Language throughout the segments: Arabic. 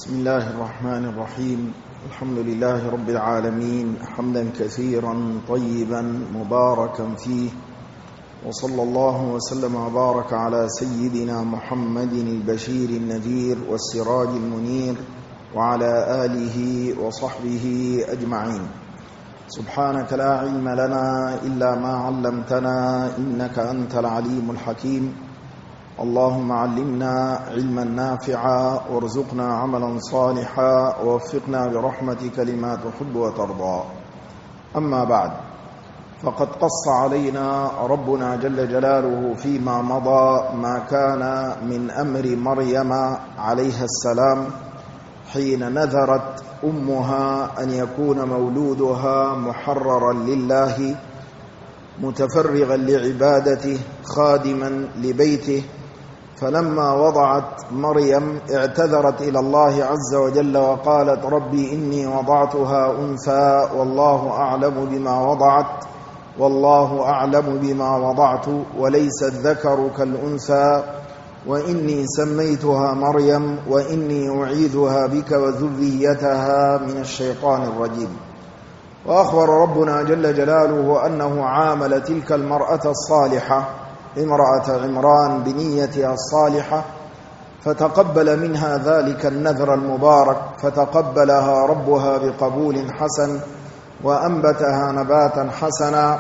بسم الله الرحمن الرحيم. الحمد لله رب العالمين، حمدا كثيرا طيبا مباركا فيه، وصلى الله وسلم وبارك على سيدنا محمد البشير النذير والسراج المنير وعلى آله وصحبه أجمعين. سبحانك لا علم لنا إلا ما علمتنا إنك أنت العليم الحكيم. اللهم علمنا علما نافعا وارزقنا عملا صالحا ووفقنا برحمتك لما تحب وترضى. أما بعد، فقد قص علينا ربنا جل جلاله فيما مضى ما كان من أمر مريم عليها السلام حين نذرت أمها أن يكون مولودها محررا لله متفرغا لعبادته خادما لبيته. فلما وضعت مريم اعتذرت إلى الله عز وجل وقالت: ربي إني وضعتها أنثى والله أعلم بما وضعت وليس الذكر كالأنثى وإني سميتها مريم وإني أعيذها بك وذريتها من الشيطان الرجيم. وأخبر ربنا جل جلاله أنه عامل تلك المرأة الصالحة امرأة عمران بنيتها الصالحة، فتقبل منها ذلك النذر المبارك، فتقبلها ربها بقبول حسن وأنبتها نباتا حسنا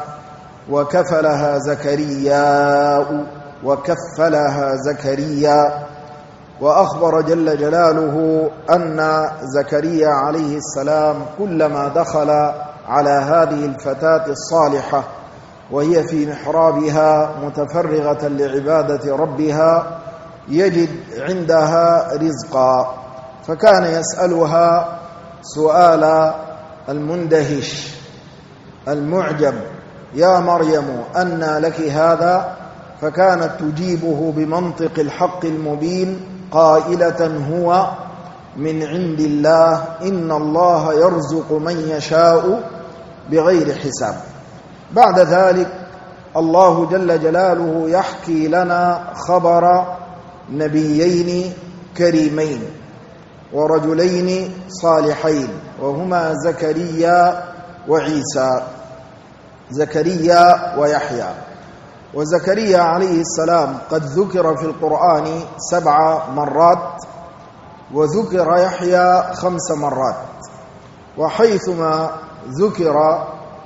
وكفلها زكريا. وأخبر جل جلاله أن زكريا عليه السلام كلما دخل على هذه الفتاة الصالحة وهي في محرابها متفرغة لعبادة ربها يجد عندها رزقا، فكان يسألها سؤال المندهش المعجب: يا مريم أنى لك هذا؟ فكانت تجيبه بمنطق الحق المبين قائلة: هو من عند الله، إن الله يرزق من يشاء بغير حساب. بعد ذلك الله جل جلاله يحكي لنا خبر نبيين كريمين ورجلين صالحين، وهما زكريا وعيسى، زكريا ويحيى. وزكريا عليه السلام قد ذكر في القرآن 7 مرات، وذكر يحيى 5 مرات. وحيثما ذكر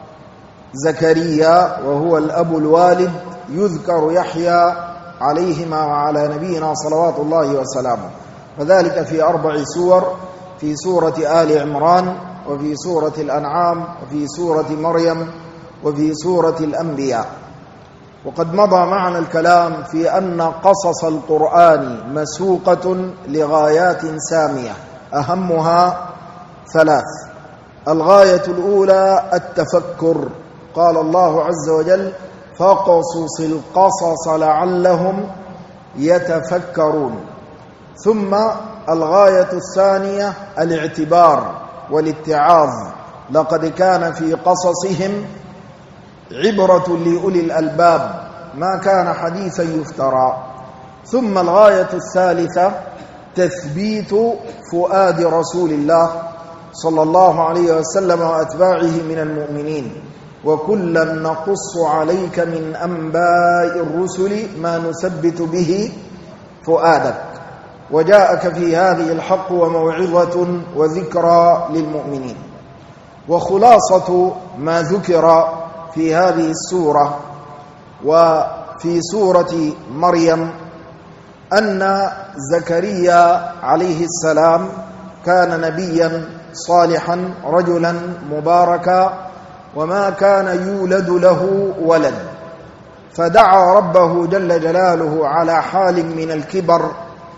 زكريا وهو الأب الوالد يذكر يحيى عليهما وعلى نبينا صلوات الله وسلامه، وذلك في 4 سور: في سورة آل عمران، وفي سورة الأنعام، وفي سورة مريم، وفي سورة الأنبياء. وقد مضى معنا الكلام في أن قصص القرآن مسوقة لغايات سامية أهمها 3. الغاية الأولى التفكر، قال الله عز وجل: فاقصص القصص لعلهم يتفكرون. ثم الغاية الثانية الاعتبار والاتعاظ، لقد كان في قصصهم عبرة لأولي الألباب ما كان حديثا يفترى. ثم الغاية الثالثة تثبيت فؤاد رسول الله صلى الله عليه وسلم وأتباعه من المؤمنين. وكلا نقص عليك من أنباء الرسل ما نثبت به فؤادك، وجاءك في هذه الحق وموعظة وذكرى للمؤمنين. وخلاصة ما ذكر في هذه السورة وفي سورة مريم أن زكريا عليه السلام كان نبيا صالحا رجلا مباركا، وما كان يولد له ولد، فدعا ربه جل جلاله على حال من الكبر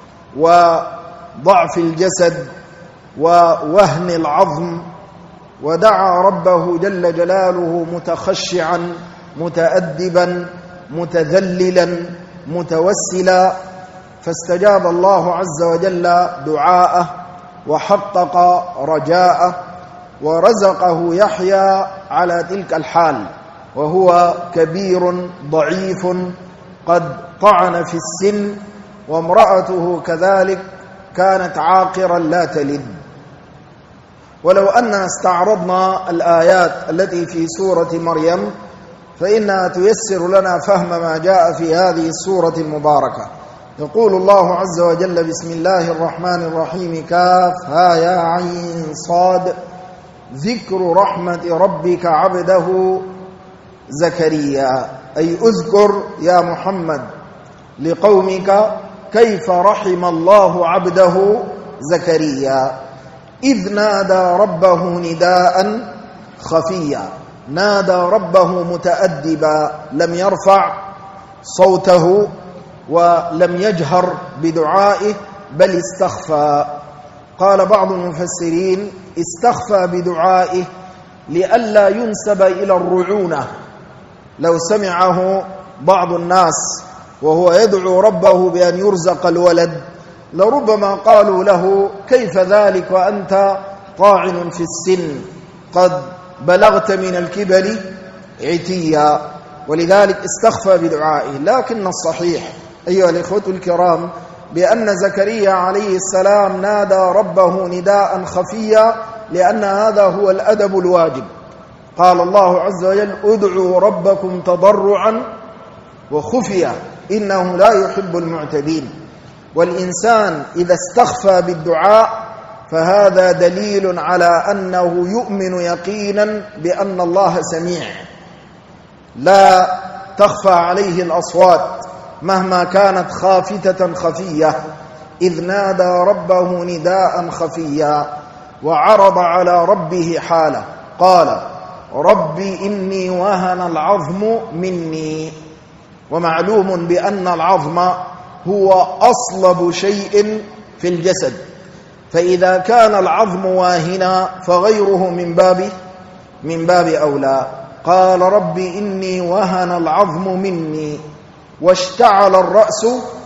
وضعف الجسد ووهن العظم، ودعا ربه جل جلاله متخشعا متأدبا متذللا متوسلا، فاستجاب الله عز وجل دعاءه وحقق رجاءه ورزقه يحيى على تلك الحال، وهو كبير ضعيف قد طعن في السن، وامرأته كذلك كانت عاقرا لا تلد. ولو أننا استعرضنا الآيات التي في سورة مريم فإنها تيسر لنا فهم ما جاء في هذه السورة المباركة. يقول الله عز وجل: بسم الله الرحمن الرحيم، كافها يا عين صاد، ذكر رحمة ربك عبده زكريا. أي أذكر يا محمد لقومك كيف رحم الله عبده زكريا إذ نادى ربه نداء خفيا. نادى ربه متأدبا، لم يرفع صوته ولم يجهر بدعائه بل استخفى. قال بعض المفسرين: استخفى بدعائه لئلا ينسب إلى الرعونة. لو سمعه بعض الناس وهو يدعو ربه بأن يرزق الولد لربما قالوا له: كيف ذلك وأنت طاعن في السن، قد بلغت من الكبر عتيا. ولذلك استخفى بدعائه. لكن الصحيح أيها الإخوة الكرام بأن زكريا عليه السلام نادى ربه نداء خفيا، لأن هذا هو الأدب الواجب. قال الله عز وجل: ادعوا ربكم تضرعا وخفيا إنه لا يحب المعتدين. والإنسان إذا استخفى بالدعاء فهذا دليل على أنه يؤمن يقينا بأن الله سميع، لا تخفى عليه الأصوات مهما كانت خافتة خفية. إذ نادى ربه نداء خفيا وعرض على ربه حاله، قال: رب إني وهن العظم مني. ومعلوم بأن العظم هو أصلب شيء في الجسد، فإذا كان العظم واهنا فغيره من باب أولى. قال: رب إني وهن العظم مني واشتعل الرأس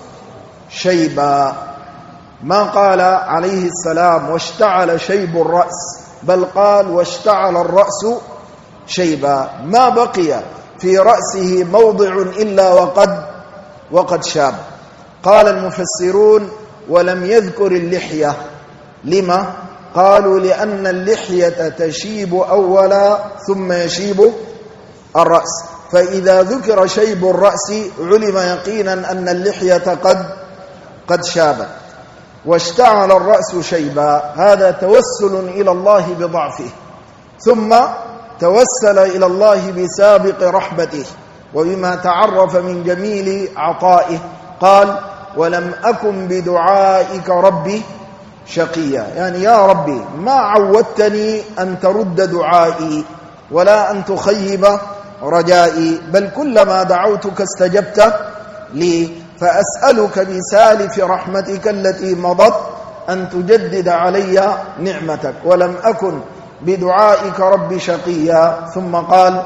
شيبا. ما قال عليه السلام واشتعل شيب الرأس، بل قال واشتعل الرأس شيبا. ما بقي في رأسه موضع إلا وقد شاب. قال المفسرون: ولم يذكر اللحية. لما؟ قالوا: لأن اللحية تشيب أولا ثم يشيب الرأس، فإذا ذكر شيب الرأس علم يقينا أن اللحية قد شابت. واشتعل الرأس شيبا، هذا توسل إلى الله بضعفه، ثم توسل إلى الله بسابق رحمته وبما تعرف من جميل عطائه. قال: ولم أكن بدعائك ربي شقيا، يعني يا ربي ما عودتني أن ترد دعائي ولا أن تخيب رجائي، بل كلما دعوتك استجبت لي، فأسألك بسالف رحمتك التي مضت أن تجدد علي نعمتك، ولم أكن بدعائك رب شقيا. ثم قال: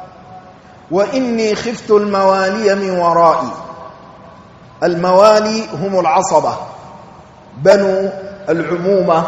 وإني خفت الموالي من ورائي. الموالي هم العصبة، بنو العمومة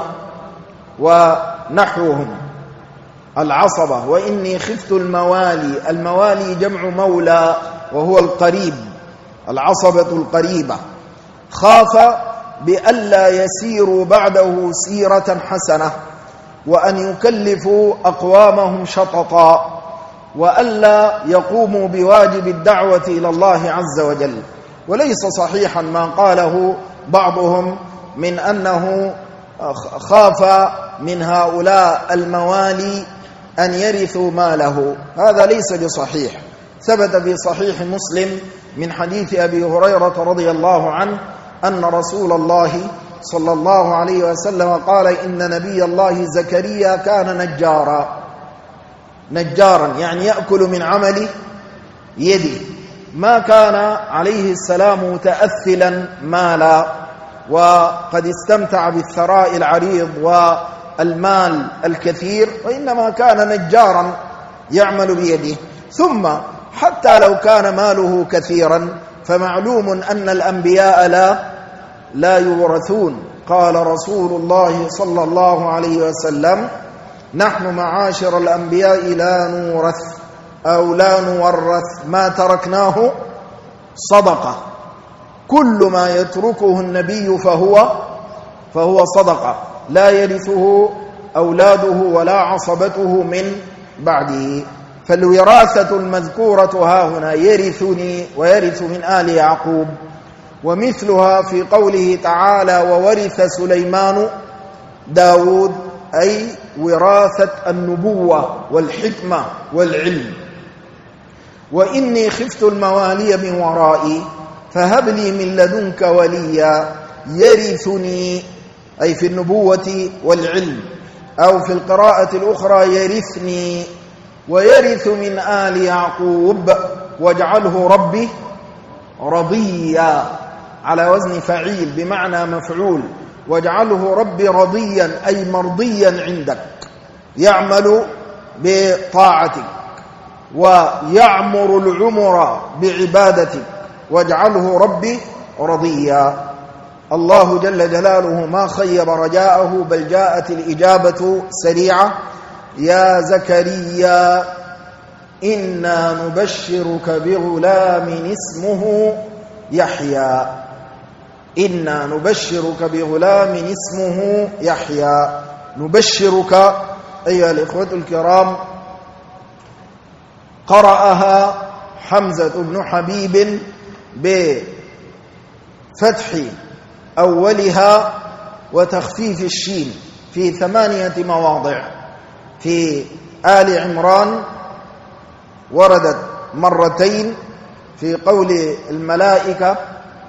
ونحوهم العصبة. وإني خفت الموالي، الموالي جمع مولى وهو القريب، العصبة القريبة. خاف بألا يسيروا بعده سيرة حسنة، وأن يكلفوا أقوامهم شططا، وألا يقوموا بواجب الدعوة إلى الله عز وجل. وليس صحيحا ما قاله بعضهم من أنه خاف من هؤلاء الموالي أن يرثوا ماله، هذا ليس بصحيح. ثبت في صحيح مسلم من حديث أبي هريرة رضي الله عنه أن رسول الله صلى الله عليه وسلم قال: إن نبي الله زكريا كان نجارا، يعني يأكل من عمل يده، ما كان عليه السلام متأثلا مالا، وقد استمتع بالثراء العريض والمال الكثير، وإنما كان نجارا يعمل بيده. ثم حتى لو كان ماله كثيرا فمعلوم أن الأنبياء لا يورثون. قال رسول الله صلى الله عليه وسلم: نحن معاشر الأنبياء لا نورث أو لا نورث، ما تركناه صدقة. كل ما يتركه النبي فهو صدقة لا يرثه أولاده ولا عصبته من بعده. فالوراثة المذكورة ها هنا يرثني ويرث من آل يعقوب، ومثلها في قوله تعالى وورث سليمان داود، أي وراثة النبوة والحكمة والعلم. وإني خفت الموالي من ورائي فهب لي من لدنك وليا يرثني، أي في النبوة والعلم، أو في القراءة الأخرى يرثني ويرث من آل يعقوب واجعله ربي رضيا، على وزن فعيل بمعنى مفعول، واجعله ربي رضيا أي مرضيا عندك، يعمل بطاعتك ويعمر العمر بعبادتك، واجعله ربي رضيا. الله جل جلاله ما خيب رجاءه، بل جاءت الإجابة سريعة. يا زكريا إنا نبشرك بغلام اسمه يحيى، إنا نبشرك بغلام اسمه يحيى. نبشرك أيها الإخوة الكرام قرأها حمزة بن حبيب بفتح أولها وتخفيف الشين في 8 مواضع. في آل عمران وردت مرتين في قول الملائكة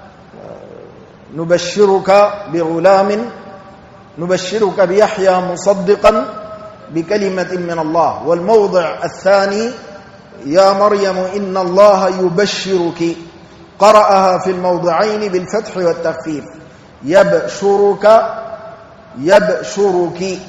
نبشرك بغلام، نبشرك بيحيى مصدقا بكلمة من الله، والموضع الثاني يا مريم إن الله يبشرك، قرأها في الموضعين بالفتح والتخفيف، يبشرك يبشرك.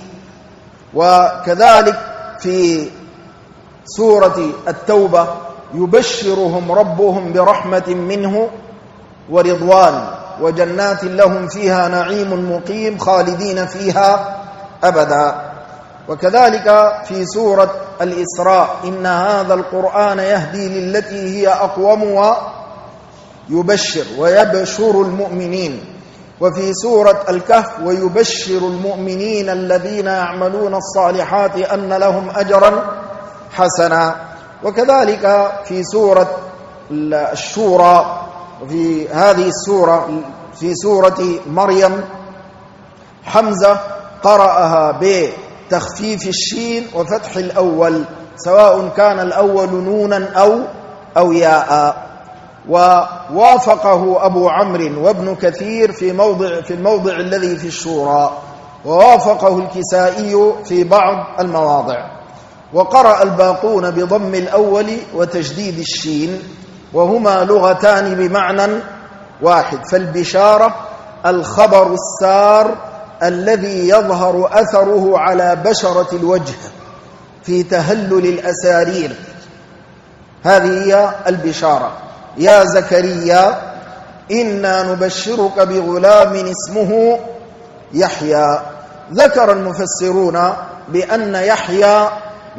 وكذلك في سورة التوبة يبشرهم ربهم برحمة منه ورضوان وجنات لهم فيها نعيم مقيم خالدين فيها أبدا. وكذلك في سورة الإسراء إن هذا القرآن يهدي للتي هي أقوم ويبشر ويبشر المؤمنين. وفي سورة الكهف ويبشر المؤمنين الذين يعملون الصالحات أن لهم أجرا حسنا. وكذلك في سورة الشورى، في هذه السورة في سورة مريم حمزة قرأها بتخفيف الشين وفتح الأول، سواء كان الأول نونا أو ياء. ووافقه أبو عمرو وابن كثير في الموضع الذي في الشورى، ووافقه الكسائي في بعض المواضع. وقرأ الباقون بضم الأول وتشديد الشين، وهما لغتان بمعنى واحد. فالبشارة الخبر السار الذي يظهر أثره على بشرة الوجه في تهلل الأسارير، هذه هي البشارة. يا زكريا إنا نبشرك بغلام اسمه يحيى. ذكر المفسرون بأن يحيى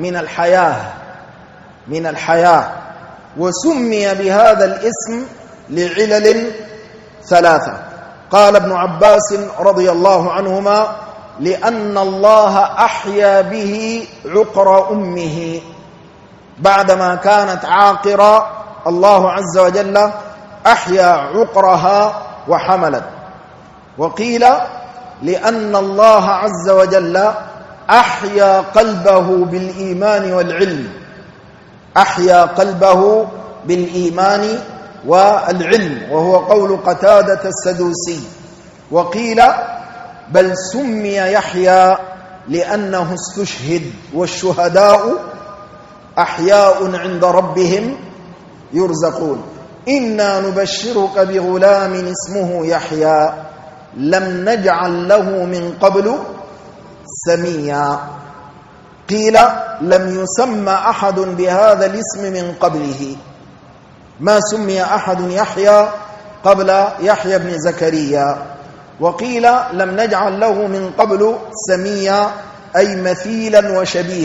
من الحياة، وسمي بهذا الاسم لعلل 3. قال ابن عباس رضي الله عنهما لأن الله أحيا به عقر أمه بعدما كانت عاقرة، الله عز وجل أحيا عقرها وحملت. وقيل لأن الله عز وجل أحيا قلبه بالإيمان والعلم، أحيا قلبه بالإيمان والعلم، وهو قول قتادة السدوسي. وقيل بل سمي يحيى لأنه استشهد، والشهداء أحياء عند ربهم يرزقون. إنا نبشرك بغلام اسمه يحيى لم نجعل له من قبل سميا. قيل لم يسمى أحد بهذا الاسم من قبله، ما سمي أحد يحيى قبل يحيى بن زكريا. وقيل لم نجعل له من قبل سميا أي مثيلا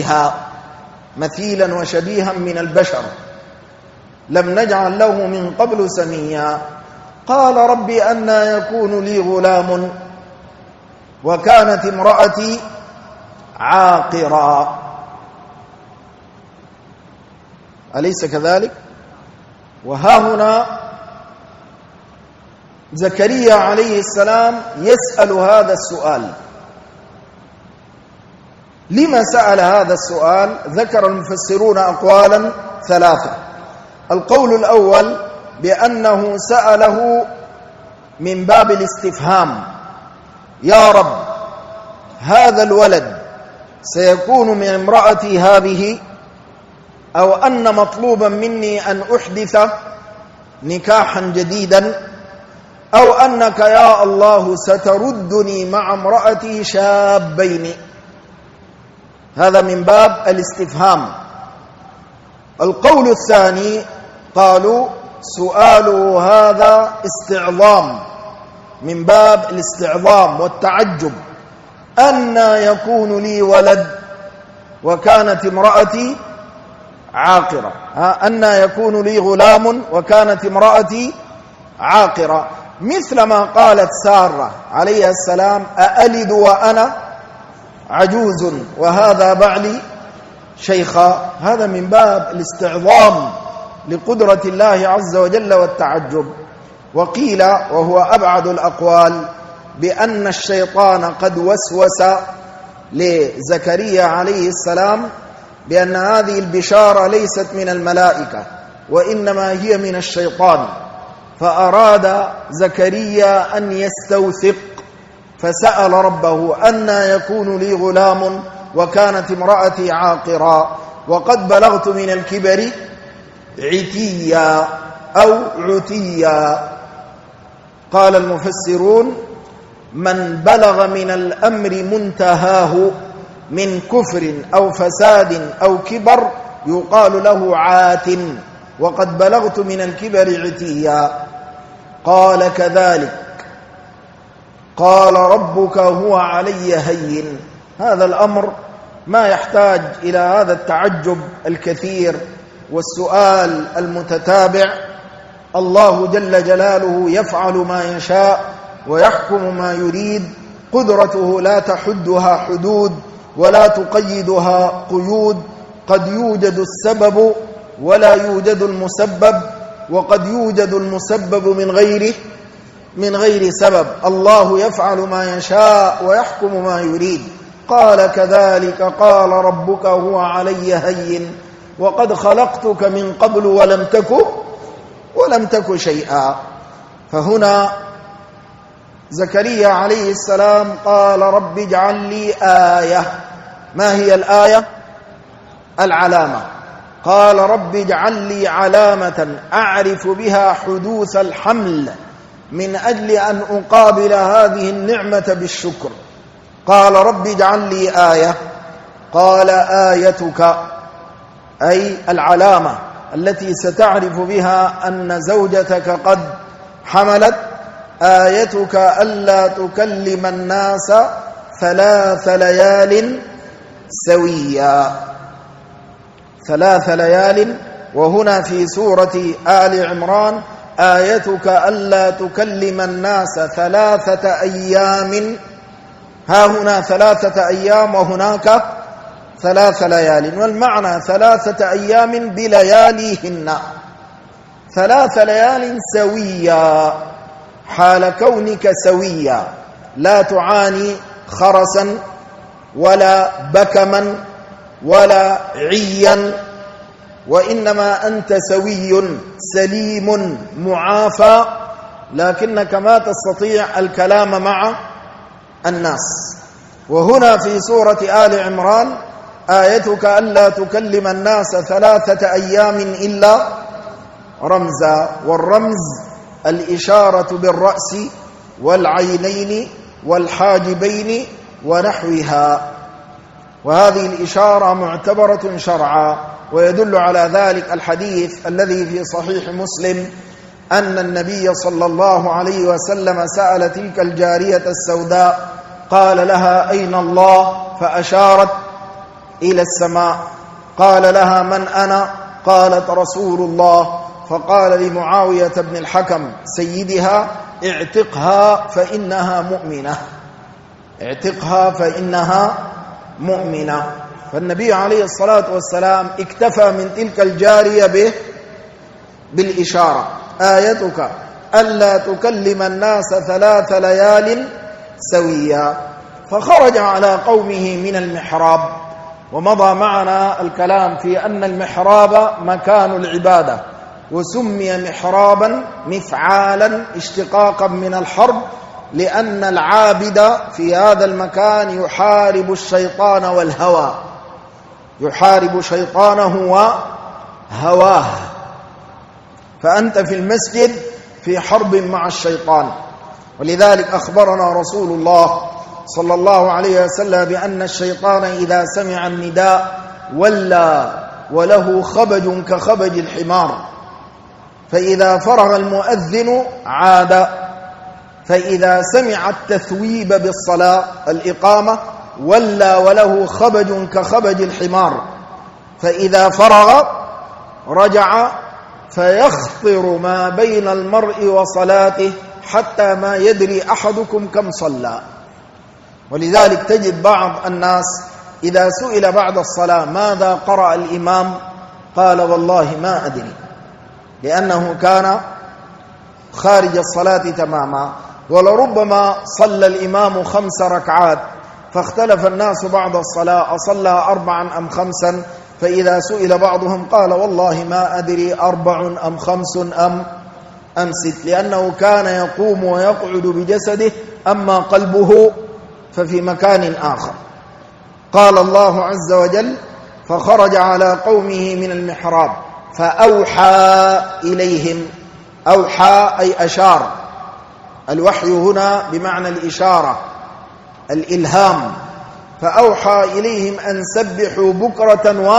وشبيها من البشر، لم نجعل له من قبل سميا. قال رب أنى يكون لي غلام وكانت امرأتي عاقرا. أليس كذلك؟ وها هنا زكريا عليه السلام يسأل هذا السؤال. لما سأل هذا السؤال؟ ذكر المفسرون أقوالا ثلاثة. القول الأول بأنه سأله من باب الاستفهام: يا رب، هذا الولد سيكون من امرأتي هذه، أو أن مطلوبا مني أن أحدث نكاحا جديدا، أو أنك يا الله ستردني مع امرأتي شابين. هذا من باب الاستفهام. القول الثاني قالوا سؤاله هذا استعظام، من باب الاستعظام والتعجب: أن يكون لي ولد وكانت امرأتي عاقرة، أن يكون لي غلام وكانت امرأتي عاقرة. مثل ما قالت سارة عليه السلام: أألد وأنا عجوز وهذا بعلي شيخا. هذا من باب الاستعظام لقدرة الله عز وجل والتعجب. وقيل، وهو أبعد الأقوال، بأن الشيطان قد وسوس لزكريا عليه السلام بأن هذه البشارة ليست من الملائكة وإنما هي من الشيطان، فأراد زكريا أن يستوثق فسأل ربه: أن يكون لي غلام وكانت امرأتي عاقرا وقد بلغت من الكبر عتيا أو عتيا. قال المفسرون: من بلغ من الأمر منتهاه من كفر أو فساد أو كبر يقال له عات، وقد بلغت من الكبر عتيا. قال: كذلك قال ربك هو علي هين. هذا الأمر ما يحتاج إلى هذا التعجب الكثير والسؤال المتتابع. الله جل جلاله يفعل ما يشاء ويحكم ما يريد. قدرته لا تحدها حدود ولا تقيدها قيود. قد يوجد السبب ولا يوجد المسبب، وقد يوجد المسبب من غير سبب. الله يفعل ما يشاء ويحكم ما يريد. قال: كذلك قال ربك هو علي هين وقد خلقتك من قبل ولم تك شيئا. فهنا زكريا عليه السلام قال: رب اجعل لي آية. ما هي الآية؟ العلامة. قال: رب اجعل لي علامة أعرف بها حدوث الحمل من أجل أن أقابل هذه النعمة بالشكر. قال: رب اجعل لي آية. قال: آيتك أي العلامة التي ستعرف بها أن زوجتك قد حملت. آيتك ألا تكلم الناس 3 ليال سويا. 3 ليال. وهنا في سورة آل عمران: آيتك ألا تكلم الناس 3 أيام. ها هنا 3 أيام وهناك 3 ليال، والمعنى 3 أيام بلياليهن. 3 ليال سويا، حال كونك سويا، لا تعاني خرسا ولا بكما ولا عيا، وإنما أنت سوي سليم معافى، لكنك ما تستطيع الكلام مع الناس. وهنا في سورة آل عمران: آيتك ألا تكلم الناس 3 أيام إلا رمزا. والرمز الإشارة بالرأس والعينين والحاجبين ونحوها، وهذه الإشارة معتبرة شرعا. ويدل على ذلك الحديث الذي في صحيح مسلم أن النبي صلى الله عليه وسلم سأل تلك الجارية السوداء، قال لها: أين الله؟ فأشارت إلى السماء. قال لها: من أنا؟ قالت: رسول الله. فقال لمعاوية بن الحكم سيدها: اعتقها فإنها مؤمنة. اعتقها فإنها مؤمنة. فالنبي عليه الصلاة والسلام اكتفى من تلك الجارية بالإشارة: آيتك ألا تكلم الناس 3 ليال سويا. فخرج على قومه من المحراب. ومضى معنا الكلام في أن المحراب مكان العبادة، وسمي محرابا مفعالا اشتقاقا من الحرب، لأن العابد في هذا المكان يحارب الشيطان والهوى، يحارب شيطانه وهواه. فأنت في المسجد في حرب مع الشيطان. ولذلك أخبرنا رسول الله صلى الله عليه وسلم بأن الشيطان إذا سمع النداء ولى وله خبج كخبج الحمار، فإذا فرغ المؤذن عاد، فإذا سمع التثويب بالصلاة الإقامة ولى وله خبج كخبج الحمار، فإذا فرغ رجع، فيخطر ما بين المرء وصلاته حتى ما يدري أحدكم كم صلى. ولذلك تجد بعض الناس إذا سئل بعد الصلاة ماذا قرأ الإمام قال والله ما أدري، لأنه كان خارج الصلاة تماما. ولربما صلى الإمام 5 ركعات فاختلف الناس بعد الصلاة أصلى 4 أم 5، فإذا سئل بعضهم قال والله ما أدري 4 أم 5 أم 6، لأنه كان يقوم ويقعد بجسده، أما قلبه ففي مكان آخر. قال الله عز وجل: فخرج على قومه من المحراب فأوحى إليهم. أوحى أي أشار. الوحي هنا بمعنى الإشارة، الإلهام. فأوحى إليهم أن سبحوا بكرة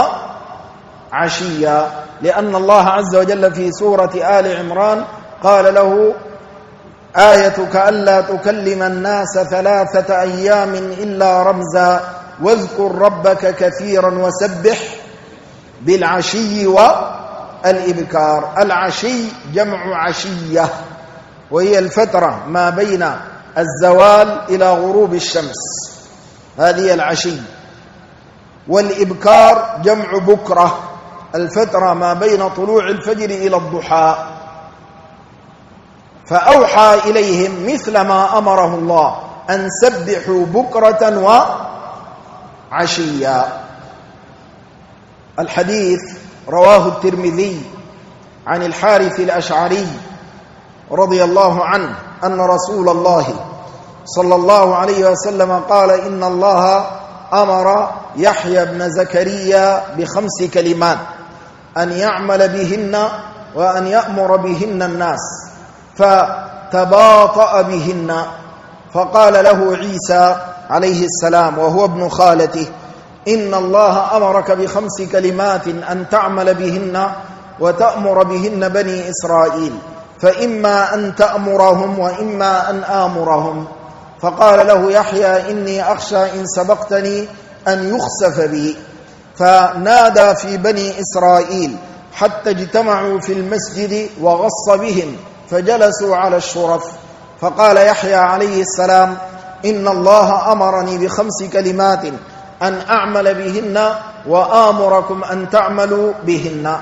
وعشيا، لأن الله عز وجل في سورة آل عمران قال له: آيتك ألا تكلم الناس 3 أيام إلا رمزا واذكر ربك كثيرا وسبح بالعشي والإبكار. العشي جمع عشية، وهي الفترة ما بين الزوال إلى غروب الشمس، هذه العشي. والإبكار جمع بكرة، الفترة ما بين طلوع الفجر إلى الضحى. فأوحى إليهم مثل ما أمره الله أن سبحوا بكرة وعشيا. الحديث رواه الترمذي عن الحارث الأشعري رضي الله عنه أن رسول الله صلى الله عليه وسلم قال: إن الله أمر يحيى بن زكريا ب5 كلمات أن يعمل بهن وأن يأمر بهن الناس، فتباطأ بهن. فقال له عيسى عليه السلام وهو ابن خالته: إن الله أمرك ب5 كلمات أن تعمل بهن وتأمر بهن بني إسرائيل، فإما أن تأمرهم وإما أن آمرهم. فقال له يحيى: إني أخشى إن سبقتني أن يخسف بي. فنادى في بني إسرائيل حتى اجتمعوا في المسجد وغص بهم فجلسوا على الشرف. فقال يحيى عليه السلام: إن الله أمرني ب5 كلمات أن أعمل بهن وآمركم أن تعملوا بهن.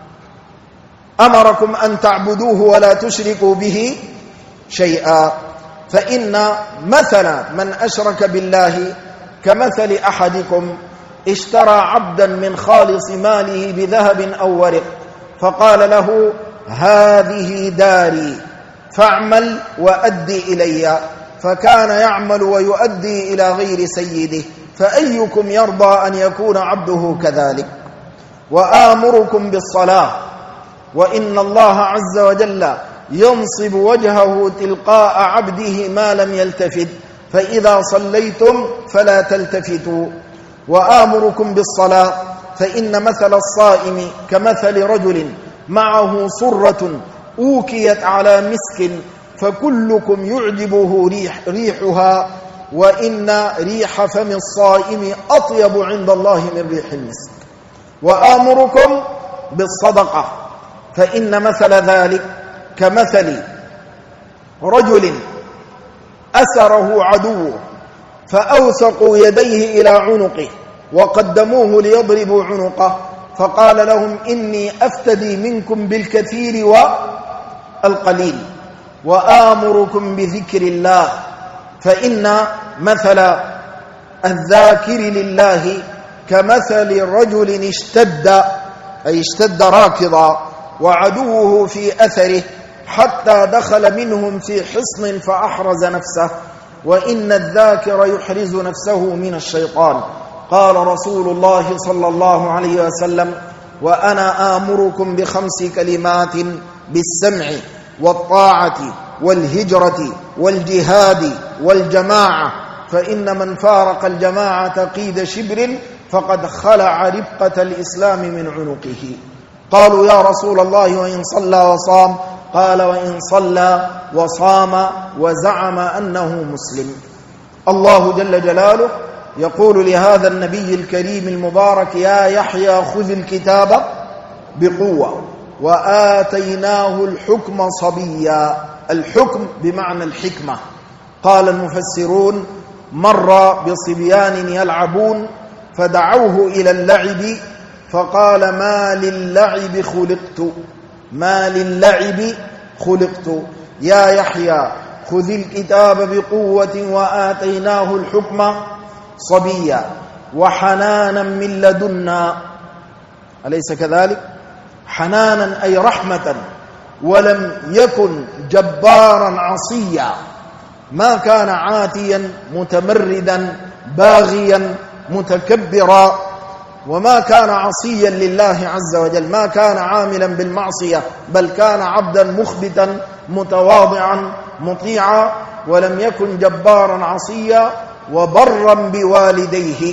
أمركم أن تعبدوه ولا تشركوا به شيئا، فإن مثل من أشرك بالله كمثل أحدكم اشترى عبدا من خالص ماله بذهب أو ورق، فقال له: هذه داري فاعمل وأدي إلي، فكان يعمل ويؤدي إلى غير سيده، فأيكم يرضى أن يكون عبده كذلك؟ وآمركم بالصلاة، وإن الله عز وجل ينصب وجهه تلقاء عبده ما لم يلتفت، فإذا صليتم فلا تلتفتوا. وآمركم بالصلاة، فإن مثل الصائم كمثل رجل معه صرة أوكيت على مسك، فكلكم يعجبه ريحها، وإن ريح فم الصائم أطيب عند الله من ريح المسك. وآمركم بالصدقة، فإن مثل ذلك كمثل رجل أسره عدوه فأوثقوا يديه إلى عنقه وقدموه ليضربوا عنقه، فقال لهم: إني أفتدي منكم بالكثير والقليل وآمركم بذكر الله، فإن مثل الذاكر لله كمثل رجل اشتد راكضا وعدوه في أثره حتى دخل منهم في حصن فأحرز نفسه، وإن الذاكر يحرز نفسه من الشيطان. قال رسول الله صلى الله عليه وسلم: وأنا آمركم ب5 كلمات: بالسمع والطاعة والهجرة والجهاد والجماعة، فإن من فارق الجماعة قيد شبر فقد خلع ربقة الإسلام من عنقه. قالوا: يا رسول الله وإن صلى وصام؟ قال: وإن صلى وصام وزعم أنه مسلم. الله جل جلاله يقول لهذا النبي الكريم المبارك: يا يحيى خذ الكتاب بقوة وآتيناه الحكم صبيا. الحكم بمعنى الحكمة. قال المفسرون: مر بصبيان يلعبون فدعوه إلى اللعب فقال: ما للعب خلقت، ما للعب خلقت. يا يحيى خذ الكتاب بقوة وآتيناه الحكم صبيا وحنانا من لدنا. أليس كذلك؟ حنانا أي رحمة، ولم يكن جبارا عصيا، ما كان عاتيا متمردا باغيا متكبرا، وما كان عصيا لله عز وجل، ما كان عاملا بالمعصية، بل كان عبدا مخبتا متواضعا مطيعا، ولم يكن جبارا عصيا، وبرا بوالديه.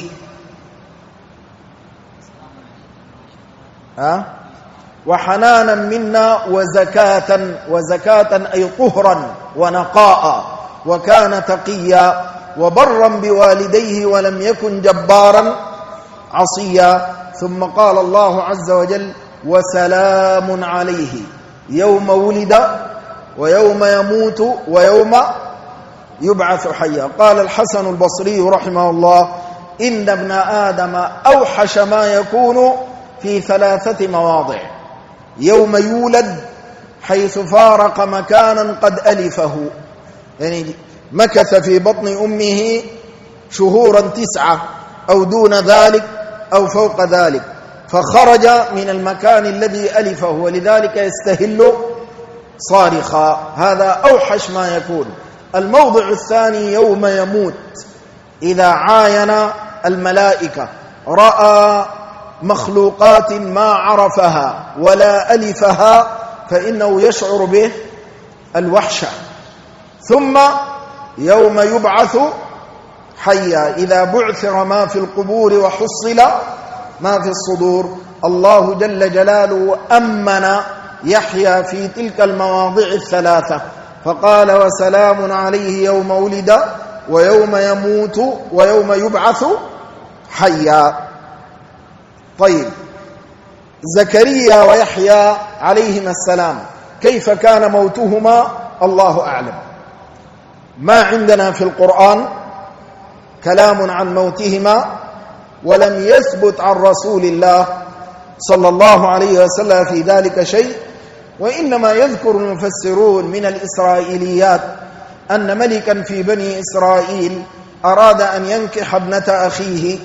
وحنانا منا وزكاة أي طهرا ونقاء، وكان تقيا، وبرا بوالديه، ولم يكن جبارا عصيا. ثم قال الله عز وجل: وسلام عليه يوم ولد ويوم يموت ويوم يبعث حيا. قال الحسن البصري رحمه الله: إن ابن آدم أوحش ما يكون في 3 مواضع: يوم يولد حيث فارق مكانا قد ألفه، يعني مكث في بطن أمه شهورا 9 أو دون ذلك أو فوق ذلك، فخرج من المكان الذي ألفه، ولذلك يستهل صارخا. هذا أوحش ما يكون. الموضع الثاني: يوم يموت، إذا عاين الملائكة رأى مخلوقات ما عرفها ولا ألفها فإنه يشعر به الوحشة. ثم يوم يبعث حيا، إذا بعثر ما في القبور وحصل ما في الصدور. الله جل جلاله أمن يحيى في تلك المواضع 3، فقال: وسلام عليه يوم ولد ويوم يموت ويوم يبعث حيا. طيب، زكريا ويحيى عليهما السلام كيف كان موتهما؟ الله أعلم. ما عندنا في القرآن كلام عن موتهما، ولم يثبت عن رسول الله صلى الله عليه وسلم في ذلك شيء، وإنما يذكر المفسرون من الإسرائيليات أن ملكا في بني إسرائيل أراد أن ينكح ابنة أخيه،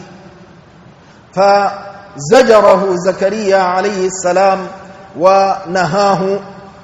فزجره زكريا عليه السلام ونهاه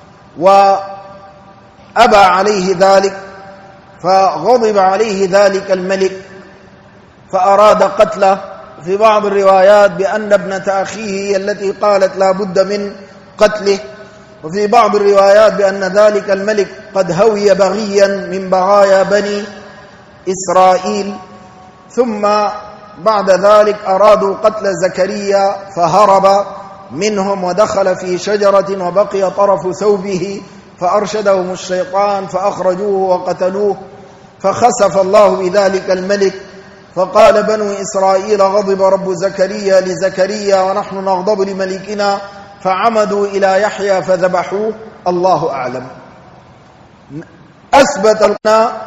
وأبى عليه ذلك، فغضب عليه ذلك الملك فأراد قتله. في بعض الروايات بأن ابنة أخيه هي التي قالت لا بد من قتله، وفي بعض الروايات بأن ذلك الملك قد هوي بغيا من بغايا بني إسرائيل. ثم بعد ذلك أرادوا قتل زكريا فهرب منهم ودخل في شجرة وبقي طرف ثوبه، فأرشدهم الشيطان فأخرجوه وقتلوه، فخسف الله بذلك الملك. فقال بنو إسرائيل: غضب رب زكريا لزكريا ونحن نغضب لملكنا، فعمدوا إلى يحيى فذبحوه. الله أعلم. أثبت لنا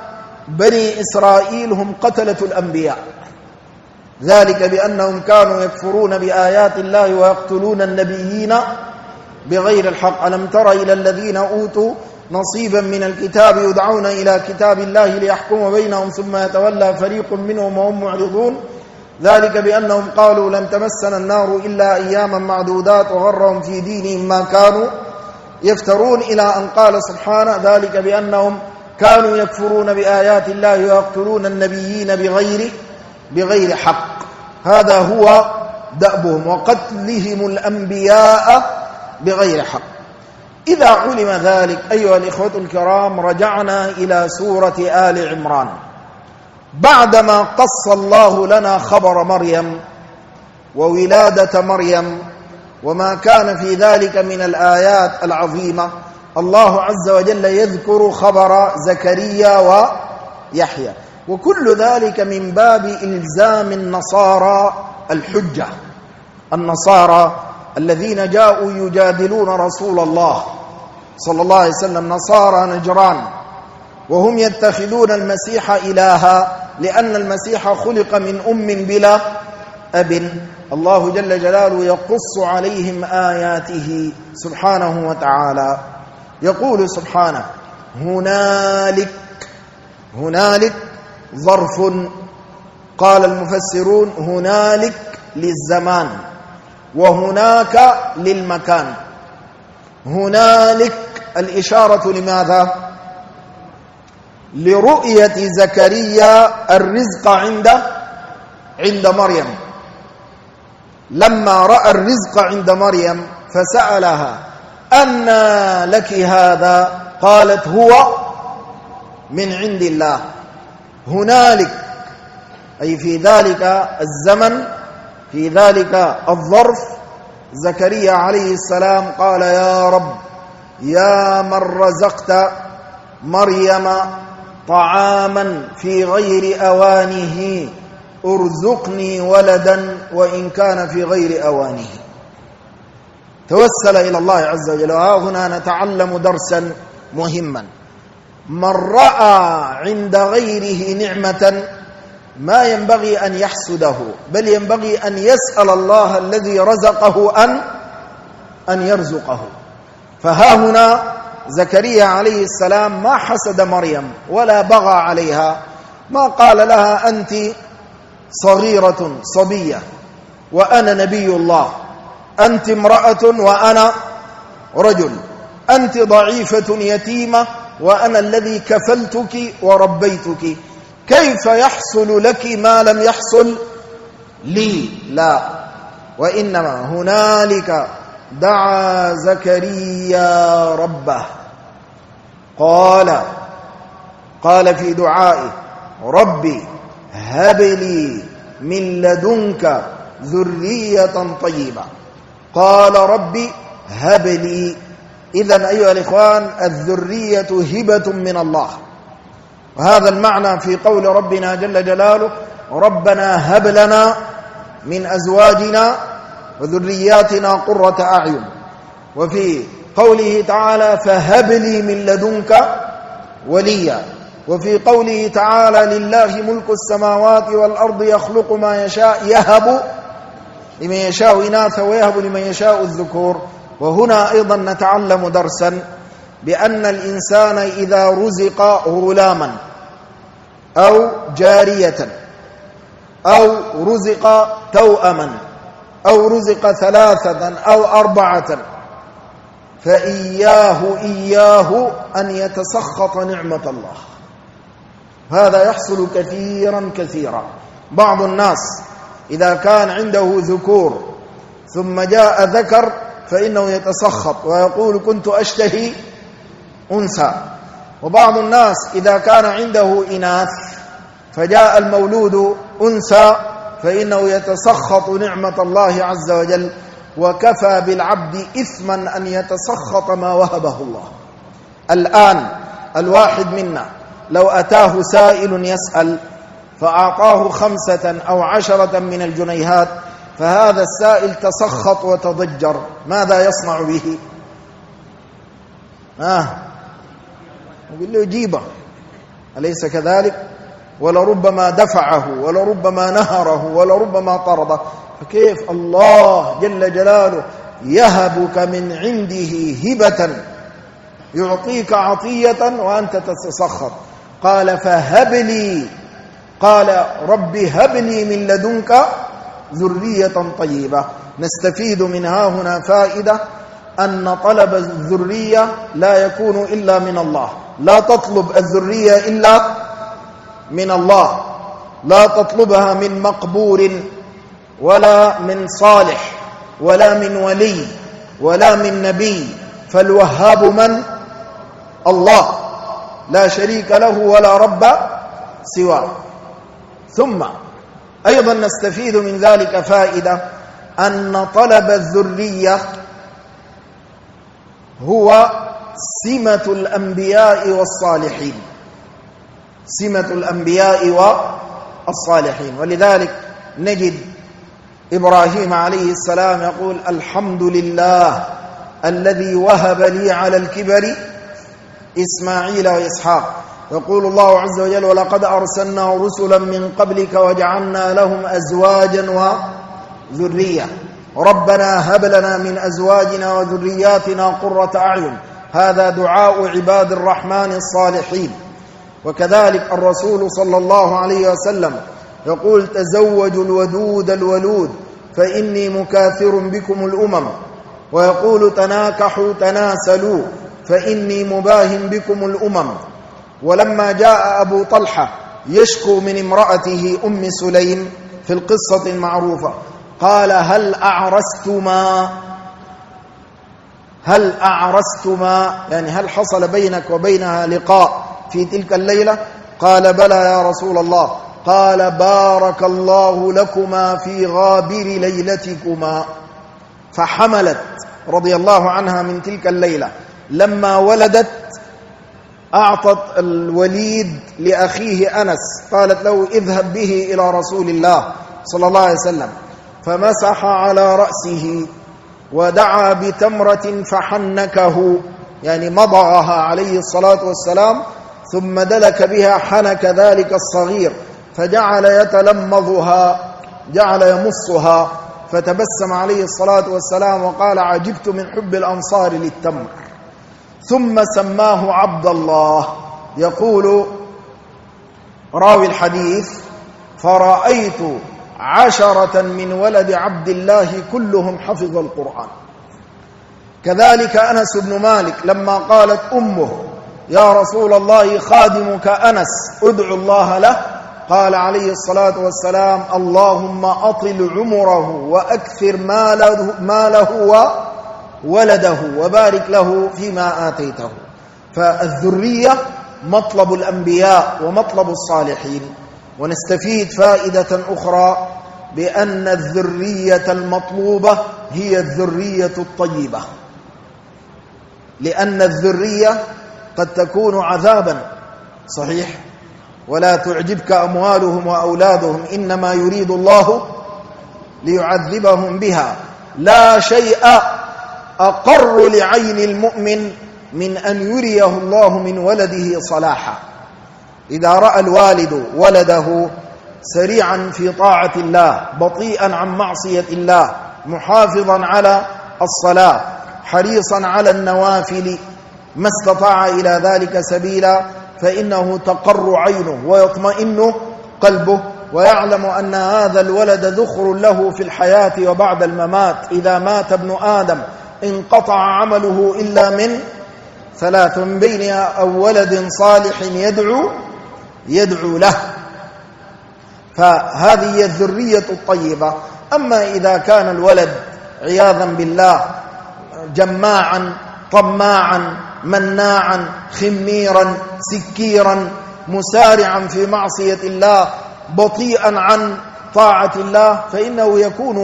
بني إسرائيل هم قتلة الأنبياء، ذلك بأنهم كانوا يكفرون بآيات الله ويقتلون النبيين بغير الحق. ألم تر إلى الذين أوتوا نصيبا من الكتاب يدعون إلى كتاب الله ليحكم بينهم ثم يتولى فريق منهم وهم معرضون، ذلك بأنهم قالوا لن تمسنا النار إلا أياما معدودات وغرهم في دينهم ما كانوا يفترون، إلى أن قال سبحانه ذلك بأنهم كانوا يكفرون بآيات الله ويقتلون النبيين بغير حق. هذا هو دأبهم وقتلهم الأنبياء بغير حق. إذا علم ذلك أيها الإخوة الكرام، رجعنا إلى سورة آل عمران بعدما قص الله لنا خبر مريم وولادة مريم وما كان في ذلك من الآيات العظيمة. الله عز وجل يذكر خبر زكريا ويحيى، وكل ذلك من باب إلزام النصارى الحجة، النصارى الذين جاءوا يجادلون رسول الله صلى الله عليه وسلم، نصارى نجران، وهم يتخذون المسيح إلها لأن المسيح خلق من أم بلا أب. الله جل جلاله يقص عليهم آياته سبحانه وتعالى. يقول سبحانه هنالك ظرف، قال المفسرون هنالك للزمان وهناك للمكان. هنالك الإشارة لماذا؟ لرؤية زكريا الرزق عند مريم، لما رأى الرزق عند مريم فسألها أنى لك هذا؟ قالت هو من عند الله. هنالك أي في ذلك الزمن، في ذلك الظرف، زكريا عليه السلام قال يا رب يا من رزقت مريم طعاما في غير أوانه ارزقني ولدا وإن كان في غير أوانه. توسل إلى الله عز وجل. وهنا نتعلم درسا مهما: من رأى عند غيره نعمة ما ينبغي أن يحسده، بل ينبغي أن يسأل الله الذي رزقه أن يرزقه. فها هنا زكريا عليه السلام ما حسد مريم ولا بغى عليها، ما قال لها أنت صغيرة صبية وأنا نبي الله، أنت امرأة وأنا رجل، أنت ضعيفة يتيمة وأنا الذي كفلتك وربيتك، كيف يحصل لك ما لم يحصل لي؟ لا، وإنما هنالك دعا زكريا ربه، قال في دعائه ربي هب لي من لدنك ذرية طيبة. قال ربي هب لي. إذن أيها الإخوان الذرية هبة من الله، وهذا المعنى في قول ربنا جل جلاله ربنا هب لنا من أزواجنا وذرياتنا قرة أعين، وفي قوله تعالى فهب لي من لدنك وليا، وفي قوله تعالى لله ملك السماوات والأرض يخلق ما يشاء يهب لمن يشاء إناثا ويهب لمن يشاء الذكور. وهنا أيضا نتعلم درسا بأن الإنسان إذا رزق غلاما أو جارية أو رزق توأما أو رزق ثلاثة أو أربعة فإياه أن يتسخط نعمة الله. هذا يحصل كثيرا. بعض الناس إذا كان عنده ذكور ثم جاء ذكر فإنه يتسخط ويقول كنت أشتهي أنثى، وبعض الناس إذا كان عنده إناث فجاء المولود أنثى فإنه يتسخط نعمة الله عز وجل. وكفى بالعبد إثما أن يتسخط ما وهبه الله. الآن الواحد منا لو أتاه سائل يسأل فأعطاه 5 أو 10 من الجنيهات، فهذا السائل تسخط وتضجر، ماذا يصنع به؟ يقول له جيبه، أليس كذلك؟ ولربما دفعه ولربما نهره ولربما طرده. فكيف الله جل جلاله يهبك من عنده هبة، يعطيك عطية وأنت تتسخط؟ قال فهب لي، قال رب هب لي من لدنك ذرية طيبة. نستفيد من هنا فائدة أن طلب الذرية لا يكون إلا من الله. لا تطلب الذرية إلا من الله، لا تطلبها من مقبور ولا من صالح ولا من ولي ولا من نبي، فالوهاب من؟ الله، لا شريك له ولا رب سواه. ثم أيضا نستفيد من ذلك فائدة أن طلب الذرية هو سمة الأنبياء والصالحين، سمة الأنبياء والصالحين. ولذلك نجد إبراهيم عليه السلام يقول الحمد لله الذي وهب لي على الكبر إسماعيل وإسحاق. يقول الله عز وجل ولقد أرسلنا رسلا من قبلك وجعلنا لهم أزواجا وذرية، ربنا هب لنا من أزواجنا وذرياتنا قرة أعين. هذا دعاء عباد الرحمن الصالحين. وكذلك الرسول صلى الله عليه وسلم يقول تزوجوا الودود الولود فإني مكاثر بكم الأمم، ويقول تناكحوا تناسلوا فإني مباهم بكم الأمم. ولما جاء أبو طلحة يشكو من امرأته أم سليم في القصة المعروفة قال هل أعرستما، يعني هل حصل بينك وبينها لقاء في تلك الليلة؟ قال بلى يا رسول الله. قال بارك الله لكما في غابر ليلتكما. فحملت رضي الله عنها من تلك الليلة. لما ولدت أعطت الوليد لأخيه أنس، قالت له اذهب به إلى رسول الله صلى الله عليه وسلم، فمسح على رأسه ودعا بتمرة فحنكه، يعني مضغها عليه الصلاة والسلام، ثم دلك بها حنك ذلك الصغير فجعل يتلمضها، جعل يمصها، فتبسم عليه الصلاة والسلام وقال عجبت من حب الأنصار للتمر. ثم سماه عبد الله. يقول راوي الحديث فرأيت 10 من ولد عبد الله كلهم حفظ القرآن. كذلك أنس بن مالك لما قالت أمه يا رسول الله خادمك أنس ادعو الله له، قال عليه الصلاة والسلام اللهم أطل عمره وأكثر ماله وولده وبارك له فيما آتيته. فالذرية مطلب الأنبياء ومطلب الصالحين. ونستفيد فائدة أخرى بأن الذرية المطلوبة هي الذرية الطيبة، لأن الذرية قد تكون عذابا صحيح، ولا تعجبك أموالهم وأولادهم إنما يريد الله ليعذبهم بها. لا شيء أقر لعين المؤمن من أن يريه الله من ولده صلاحا. إذا رأى الوالد ولده سريعا في طاعة الله، بطيئا عن معصية الله، محافظا على الصلاة، حريصا على النوافل ما استطاع إلى ذلك سبيلا، فإنه تقر عينه ويطمئن قلبه، ويعلم أن هذا الولد ذخر له في الحياة وبعد الممات. إذا مات ابن آدم انقطع عمله إلا من 3، من بينها أو ولد صالح يدعو له. فهذه هي الذرية الطيبة. أما إذا كان الولد عياذا بالله جماعا طماعا مناعا خميرا سكيرا مسارعا في معصية الله بطيئا عن طاعة الله، فإنه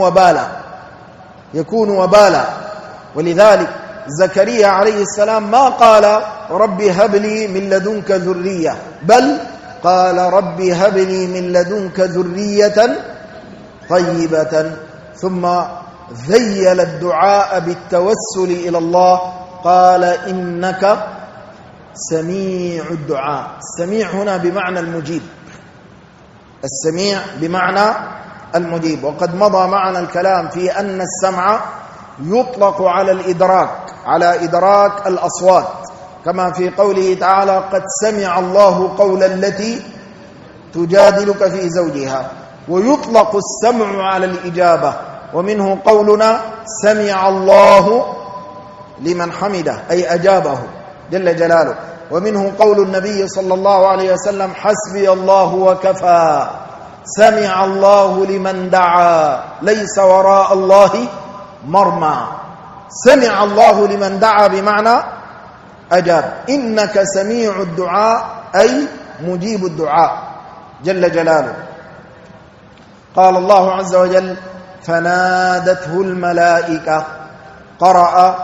يكون وبالا. ولذلك زكريا عليه السلام ما قال رب هب لي من لدنك ذرية، بل قال رب هب لي من لدنك ذرية طيبة. ثم ذيل الدعاء بالتوسل إلى الله، قال إنك سميع الدعاء. السميع هنا بمعنى المجيب، السميع بمعنى المجيب. وقد مضى معنا الكلام في أن السمع يطلق على الإدراك، على إدراك الأصوات، كما في قوله تعالى: قد سمع الله قول التي تجادلك في زوجها. ويطلق السمع على الإجابة، ومنه قولنا: سمع الله لمن حمده، أي أجابه جل جلاله. ومنه قول النبي صلى الله عليه وسلم: حسبي الله وكفى، سمع الله لمن دعا، ليس وراء الله مرمى. سمع الله لمن دعا بمعنى أجاب. إنك سميع الدعاء أي مجيب الدعاء جل جلاله. قال الله عز وجل: فنادته الملائكة. قرأ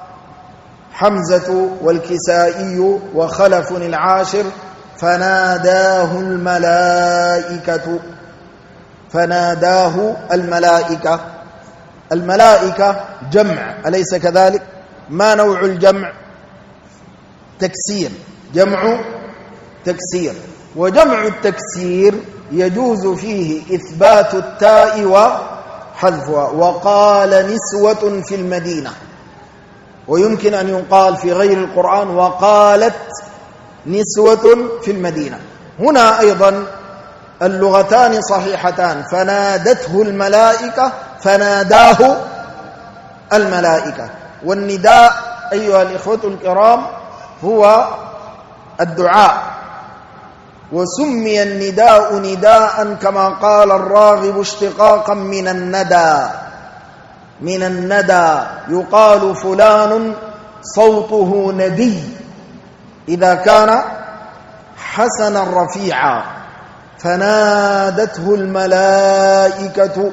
حمزة والكسائي وخلف العاشر: فناداه الملائكة. فناداه الملائكة. الملائكة جمع، أليس كذلك؟ ما نوع الجمع؟ تكسير، جمع تكسير. وجمع التكسير يجوز فيه إثبات التاء وحذفها. وقال نسوة في المدينة، ويمكن أن يقال في غير القرآن: وقالت نسوة في المدينة. هنا أيضا اللغتان صحيحتان: فنادته الملائكة، فناداه الملائكة. والنداء أيها الإخوة الكرام هو الدعاء، وسمي النداء نداء كما قال الراغب اشتقاقا من الندى. من الندى يقال فلان صوته ندي إذا كان حسنا رفيعا. فنادته الملائكة،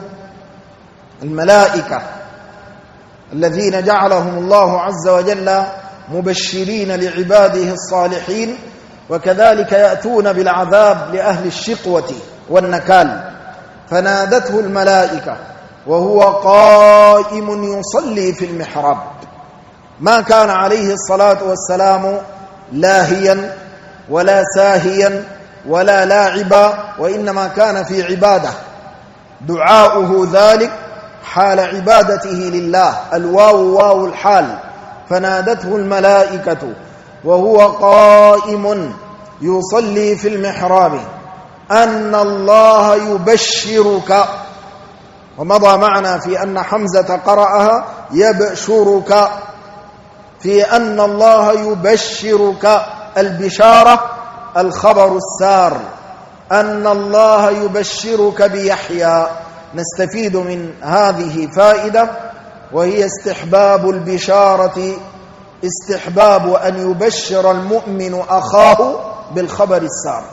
الملائكة الذين جعلهم الله عز وجل مبشرين لعباده الصالحين، وكذلك يأتون بالعذاب لأهل الشقوة والنكال. فنادته الملائكة وهو قائم يصلي في المحراب. ما كان عليه الصلاة والسلام لاهيا ولا ساهيا ولا لاعبا، وإنما كان في عبادة. دعاؤه ذلك حال عبادته لله، الواو واو الحال. فنادته الملائكة وهو قائم يصلي في المحراب أن الله يبشرك. ومضى معنا في أن حمزة قرأها يبشرك، في أن الله يبشرك. البشارة الخبر السار، أن الله يبشرك بيحيى. نستفيد من هذه فائدة، وهي استحباب البشارة، استحباب أن يبشر المؤمن أخاه بالخبر السار.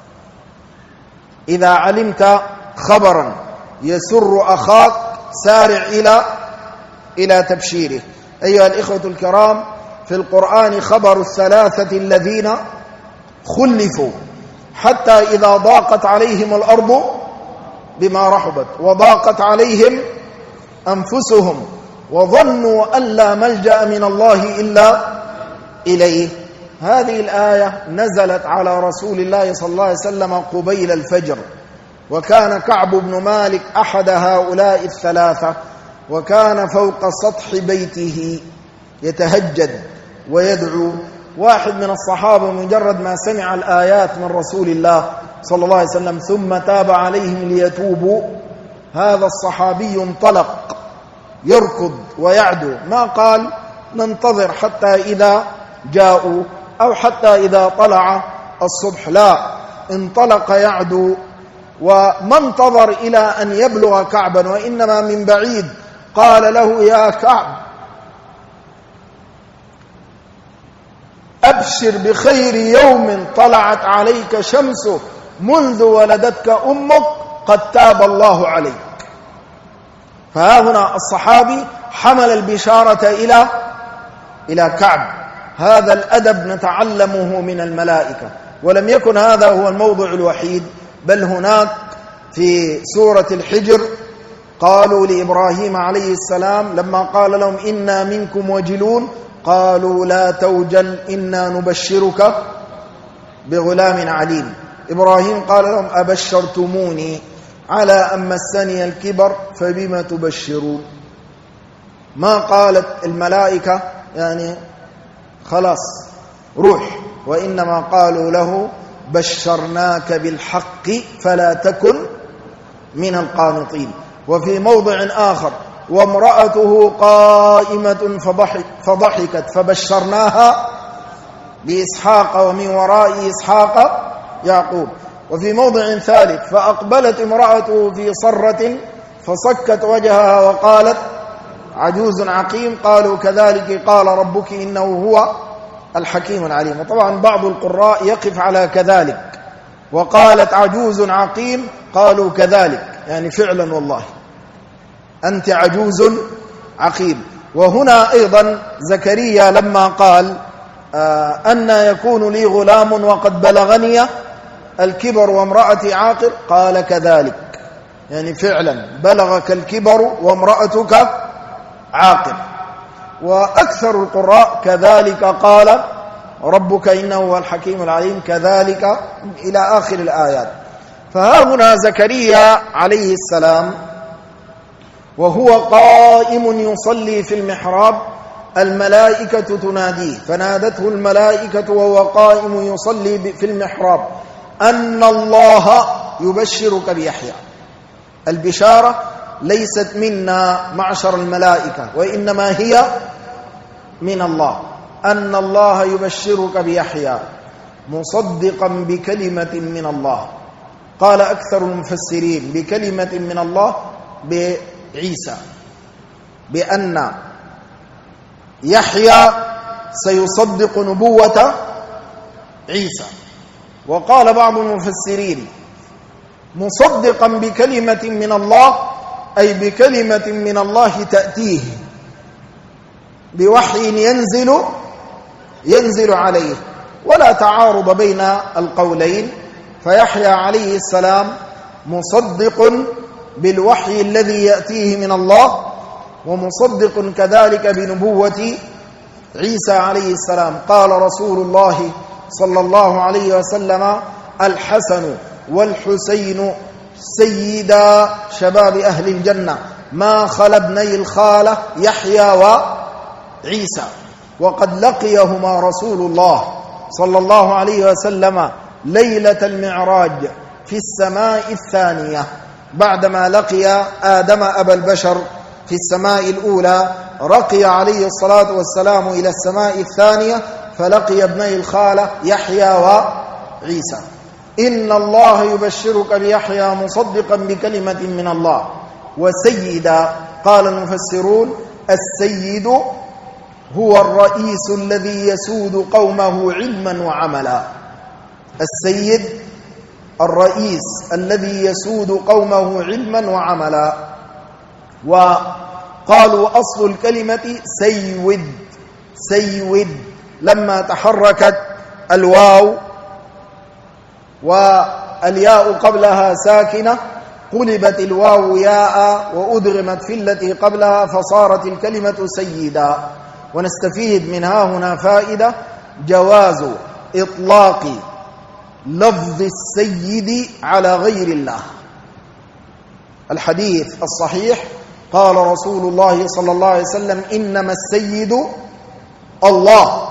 إذا علمت خبرا يسر أخاك سارع إلى تبشيره. أيها الإخوة الكرام، في القرآن خبر الثلاثة الذين خلفوا حتى إذا ضاقت عليهم الأرض بما رحبت وضاقت عليهم أنفسهم وظنوا أن لا ملجأ من الله إلا إليه. هذه الآية نزلت على رسول الله صلى الله عليه وسلم قبيل الفجر، وكان كعب بن مالك أحد هؤلاء الثلاثة، وكان فوق سطح بيته يتهجد ويدعو. واحد من الصحابة مجرد ما سمع الآيات من رسول الله صلى الله عليه وسلم ثم تاب عليهم ليتوبوا، هذا الصحابي انطلق يركض ويعدو، ما قال ننتظر حتى إذا جاءوا أو حتى إذا طلع الصبح، لا، انطلق يعدو. وما انتظر إلى أن يبلغ كعبا، وإنما من بعيد قال له: يا كعب، أبشر بخير يوم طلعت عليك شمسه منذ ولدتك أمك، قد تاب الله عليك. فها هنا الصحابي حمل البشارة إلى كعب. هذا الأدب نتعلمه من الملائكة. ولم يكن هذا هو الموضع الوحيد، بل هناك في سورة الحجر قالوا لإبراهيم عليه السلام لما قال لهم: إنا منكم وجلون قالوا لا توجل إنا نبشرك بغلام عليم. إبراهيم قال لهم أبشرتموني على أن مسني الكبر فبما تبشرون. ما قالت الملائكة يعني خلاص روح، وإنما قالوا له بشرناك بالحق فلا تكن من القانطين. وفي موضع آخر وامرأته قائمة فضحكت فبشرناها بإسحاق ومن وراء إسحاق يعقوب. وفي موضع ثالث فأقبلت امرأته في صرة فصكت وجهها وقالت عجوز عقيم. قالوا كذلك قال ربك إنه هو الحكيم العليم. وطبعا بعض القراء يقف على كذلك، وقالت عجوز عقيم قالوا كذلك يعني فعلا والله أنت عجوز عقيم. وهنا أيضا زكريا لما قال أن يكون لي غلام وقد بلغني الكبر وامرأتي عاقر قال كذلك يعني فعلا بلغك الكبر وامرأتك عاقر. وأكثر القراء كذلك قال ربك إنه هو الحكيم العليم كذلك إلى آخر الآيات. فها هنا زكريا عليه السلام وهو قائم يصلي في المحراب الملائكة تناديه، فنادته الملائكة وهو قائم يصلي في المحراب أن الله يبشرك بيحيى. البشارة ليست منا معشر الملائكة وإنما هي من الله. أن الله يبشرك بيحيى مصدقا بكلمة من الله. قال أكثر المفسرين بكلمة من الله بعيسى، بأن يحيى سيصدق نبوة عيسى. وقال بعض المفسرين مصدقا بكلمة من الله أي بكلمة من الله تأتيه بوحي ينزل عليه، ولا تعارض بين القولين. فيحيى عليه السلام مصدق بالوحي الذي يأتيه من الله، ومصدق كذلك بنبوة عيسى عليه السلام. قال رسول الله صلى الله عليه وسلم الحسن والحسين سيدا شباب أهل الجنة ما خلا ابني الخالة يحيى وعيسى. وقد لقيهما رسول الله صلى الله عليه وسلم ليلة المعراج في السماء الثانية بعدما لقي آدم أبا البشر في السماء الأولى. رقي عليه الصلاة والسلام إلى السماء الثانية فلقي ابني الخالة يحيى وعيسى. إن الله يبشرك بيحيى مصدقا بكلمة من الله وسيدا. قال المفسرون السيد هو الرئيس الذي يسود قومه علما وعملا. السيد الرئيس الذي يسود قومه علما وعملا. وقالوا أصل الكلمة سيود لما تحركت الواو والياء قبلها ساكنة قلبت الواو ياء وأدغمت في التي قبلها فصارت الكلمة سيدا. ونستفيد منها هنا فائدة جواز إطلاق لفظ السيد على غير الله. الحديث الصحيح قال رسول الله صلى الله عليه وسلم إنما السيد الله،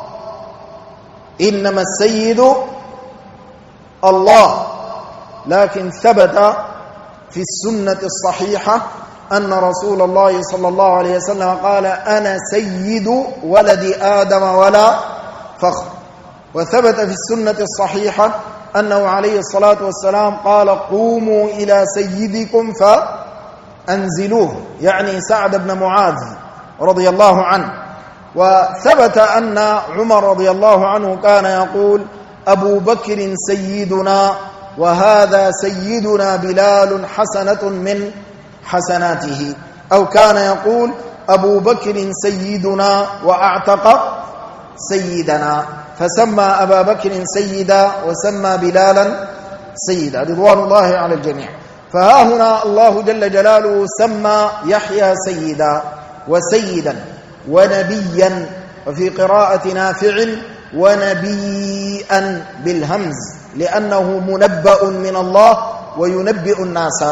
إنما السيد الله. لكن ثبت في السنة الصحيحة أن رسول الله صلى الله عليه وسلم قال أنا سيد ولد آدم ولا فخر. وثبت في السنة الصحيحة أنه عليه الصلاة والسلام قال قوموا إلى سيدكم فأنزلوه، يعني سعد بن معاذ رضي الله عنه. وثبت أن عمر رضي الله عنه كان يقول أبو بكر سيدنا وهذا سيدنا بلال حسنة من حسناته، أو كان يقول أبو بكر سيدنا وأعتق سيدنا، فسمى أبا بكر سيدا وسمى بلالا سيدا رضوان الله على الجميع. فها هنا الله جل جلاله سمى يحيى سيدا وسيدا ونبيا وفي قراءة نافع ونبيئا بالهمز لأنه منبأ من الله وينبئ الناس.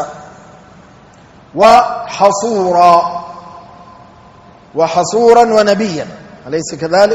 وحصورا ونبيا، أليس كذلك؟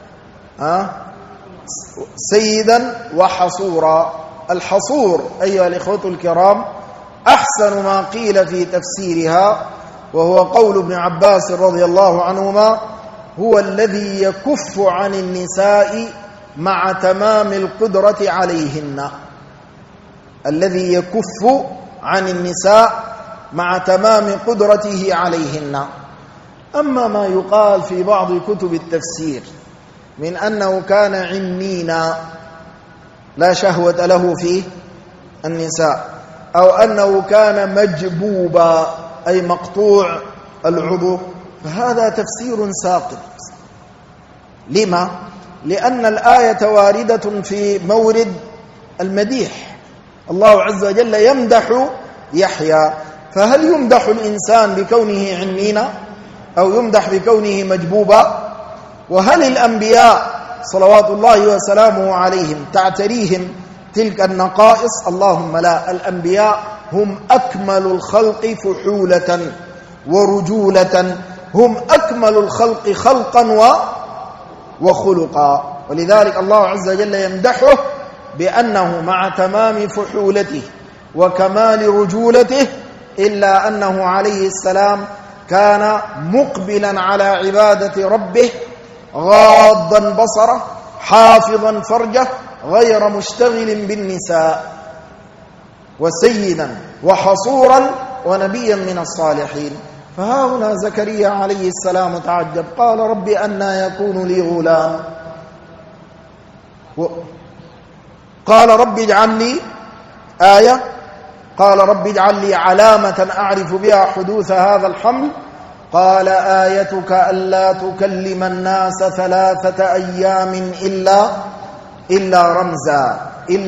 سيدا وحصورا. الحصور أيها الإخوة الكرام أحسن ما قيل في تفسيرها، وهو قول ابن عباس رضي الله عنهما: هو الذي يكف عن النساء مع تمام القدرة عليهن. الذي يكف عن النساء مع تمام قدرته عليهن. أما ما يقال في بعض كتب التفسير من أنه كان عنينا لا شهوة له في النساء، أو أنه كان مجبوبا أي مقطوع العضو، فهذا تفسير ساقط. لما؟ لأن الآية واردة في مورد المديح، الله عز وجل يمدح يحيى، فهل يمدح الإنسان بكونه عنينا أو يمدح بكونه مجبوبا؟ وهل الأنبياء صلوات الله وسلامه عليهم تعتريهم تلك النقائص؟ اللهم لا. الأنبياء هم أكمل الخلق فحولة ورجولة، هم أكمل الخلق خلقا وخلقا، ولذلك الله عز وجل يمدحه بأنه مع تمام فحولته وكمال رجولته إلا أنه عليه السلام كان مقبلا على عبادة ربه، غاضا بصره، حافظا فرجه، غير مشتغل بالنساء، وسيدا وحصورا ونبيا من الصالحين. فها هنا زكريا عليه السلام تعجب، قال: رب أنى يكون لي غلام؟ قال: رب اجعل لي آية، قال: رب اجعل لي علامة أعرف بها حدوث هذا الحمل. قال: آيتك ألا تكلم الناس 3 أيام إلا رمزا،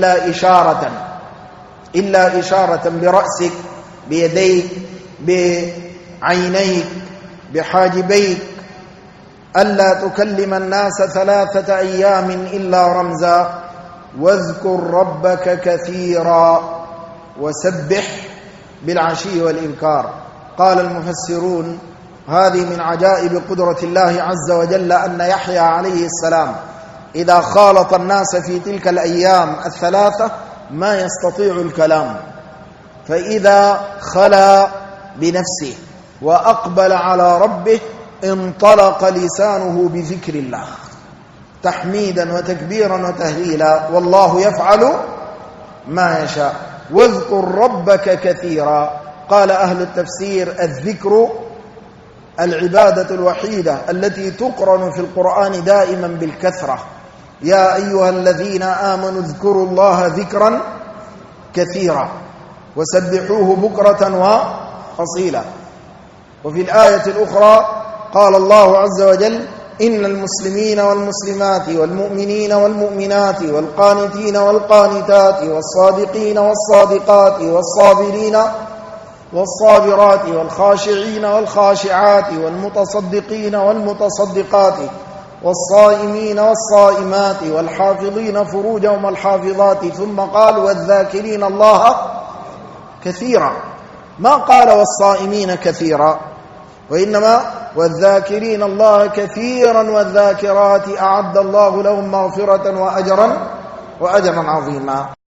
إلا إشارة برأسك، بيديك، بعينيك، بحاجبيك. ألا تكلم الناس 3 أيام إلا رمزا، واذكر ربك كثيرا وسبح بالعشي والإبكار. قال المفسرون: هذه من عجائب قدرة الله عز وجل أن يحيى عليه السلام إذا خالط الناس في تلك الأيام 3 ما يستطيع الكلام، فإذا خلا بنفسه وأقبل على ربه انطلق لسانه بذكر الله تحميدا وتكبيرا وتهليلا، والله يفعل ما يشاء. واذكر ربك كثيرا. قال أهل التفسير: الذكر العبادة الوحيدة التي تقرن في القرآن دائما بالكثرة. يا أيها الذين آمنوا اذكروا الله ذكرا كثيرا وسبحوه بكرة وأصيلا. وفي الآية الأخرى قال الله عز وجل: إن المسلمين والمسلمات والمؤمنين والمؤمنات والقانتين والقانتات والصادقين والصادقات والصابرين والصابرات والخاشعين والخاشعات والمتصدقين والمتصدقات والصائمين والصائمات والحافظين فروجهم والحافظات، ثم قال: والذاكرين الله كثيرا. ما قال والصائمين كثيرا، وإنما والذاكرين الله كثيرا والذاكرات أعد الله لهم مغفرة وأجرا عظيما.